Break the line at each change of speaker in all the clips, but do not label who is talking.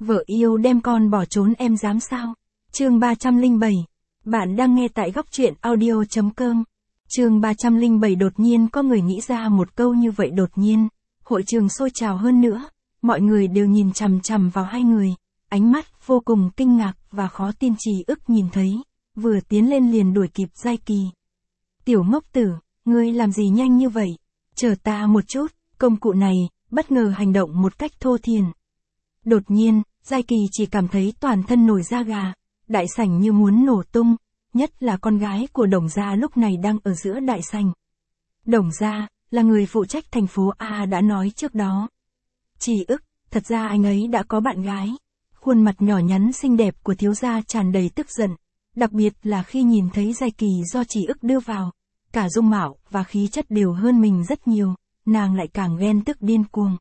Vợ yêu đem con bỏ trốn em dám sao? Chương 307. Bạn đang nghe tại góc truyện audio.com. Chương 307. Đột nhiên có người nghĩ ra một câu như vậy. Đột nhiên, hội trường sôi trào hơn nữa, mọi người đều nhìn chằm chằm vào hai người, ánh mắt vô cùng kinh ngạc và khó tin. Trì Ức nhìn thấy, vừa tiến lên liền đuổi kịp Giai Kỳ. Tiểu ngốc tử, ngươi làm gì nhanh như vậy? Chờ ta một chút. Công cụ này bất ngờ hành động một cách thô thiển. Đột nhiên, Giai Kỳ chỉ cảm thấy toàn thân nổi da gà, đại sảnh như muốn nổ tung, nhất là con gái của Đồng gia lúc này đang ở giữa đại sảnh. Đồng gia là người phụ trách thành phố A đã nói trước đó. Trì Ức, thật ra anh ấy đã có bạn gái. Khuôn mặt nhỏ nhắn xinh đẹp của thiếu gia tràn đầy tức giận, đặc biệt là khi nhìn thấy Giai Kỳ do Trì Ức đưa vào, cả dung mạo và khí chất đều hơn mình rất nhiều, nàng lại càng ghen tức điên cuồng.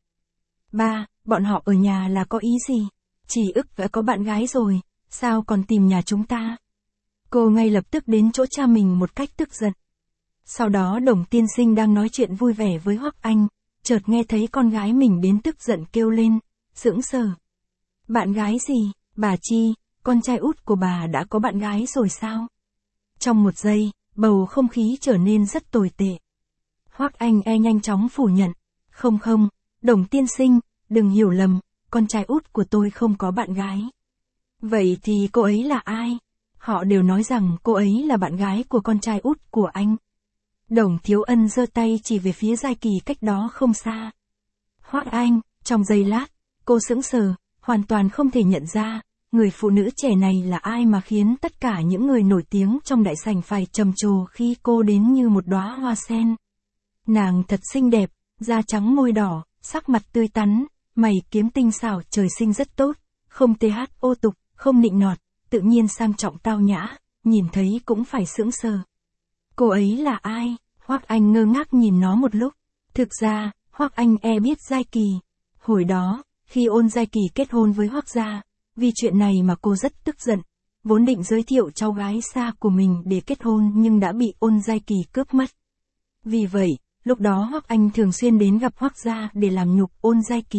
Ba, bọn họ ở nhà là có ý gì? Trì Ức đã có bạn gái rồi, sao còn tìm nhà chúng ta? Cô ngay lập tức đến chỗ cha mình một cách tức giận. Sau đó Đồng tiên sinh đang nói chuyện vui vẻ với Hoắc Anh, chợt nghe thấy con gái mình đến tức giận kêu lên, sững sờ. Bạn gái gì? Bà Chi, con trai út của bà đã có bạn gái rồi sao? Trong một giây, bầu không khí trở nên rất tồi tệ. Hoắc Anh nhanh chóng phủ nhận. Không, Đồng tiên sinh, đừng hiểu lầm, con trai út của tôi không có bạn gái. Vậy thì cô ấy là ai? Họ đều nói rằng cô ấy là bạn gái của con trai út của anh. Đồng Thiếu Ân giơ tay chỉ về phía Giai Kỳ cách đó không xa. Hoắc Anh, trong giây lát, cô sững sờ, hoàn toàn không thể nhận ra, người phụ nữ trẻ này là ai mà khiến tất cả những người nổi tiếng trong đại sảnh phải trầm trồ khi cô đến như một đóa hoa sen. Nàng thật xinh đẹp, da trắng môi đỏ, sắc mặt tươi tắn, mày kiếm tinh xảo, trời sinh rất tốt, không ô tục, không nịnh nọt, tự nhiên sang trọng tao nhã, nhìn thấy cũng phải sững sờ. Cô ấy là ai? Hoắc Anh ngơ ngác nhìn nó một lúc. Thực ra, Hoắc Anh biết Giai Kỳ. Hồi đó, khi Ôn Giai Kỳ kết hôn với Hoắc gia, vì chuyện này mà cô rất tức giận, vốn định giới thiệu cháu gái xa của mình để kết hôn nhưng đã bị Ôn Giai Kỳ cướp mất. Vì vậy, lúc đó Hoắc Anh thường xuyên đến gặp Hoắc gia để làm nhục Ôn Giai Kỳ.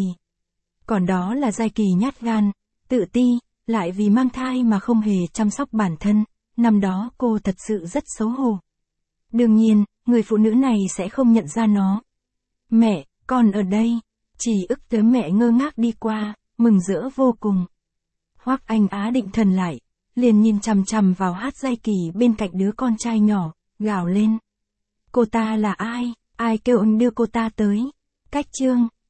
Còn đó là Giai Kỳ nhát gan, tự ti, lại vì mang thai mà không hề chăm sóc bản thân, năm đó cô thật sự rất xấu hổ. Đương nhiên, người phụ nữ này sẽ không nhận ra nó. Mẹ, con ở đây. Trì Ức tới mẹ ngơ ngác đi qua, mừng rỡ vô cùng. Hoắc Anh định thần lại, liền nhìn chằm chằm vào Giai Kỳ bên cạnh đứa con trai nhỏ, gào lên. Cô ta là ai? Ai kêu anh đưa cô ta tới? Cách chương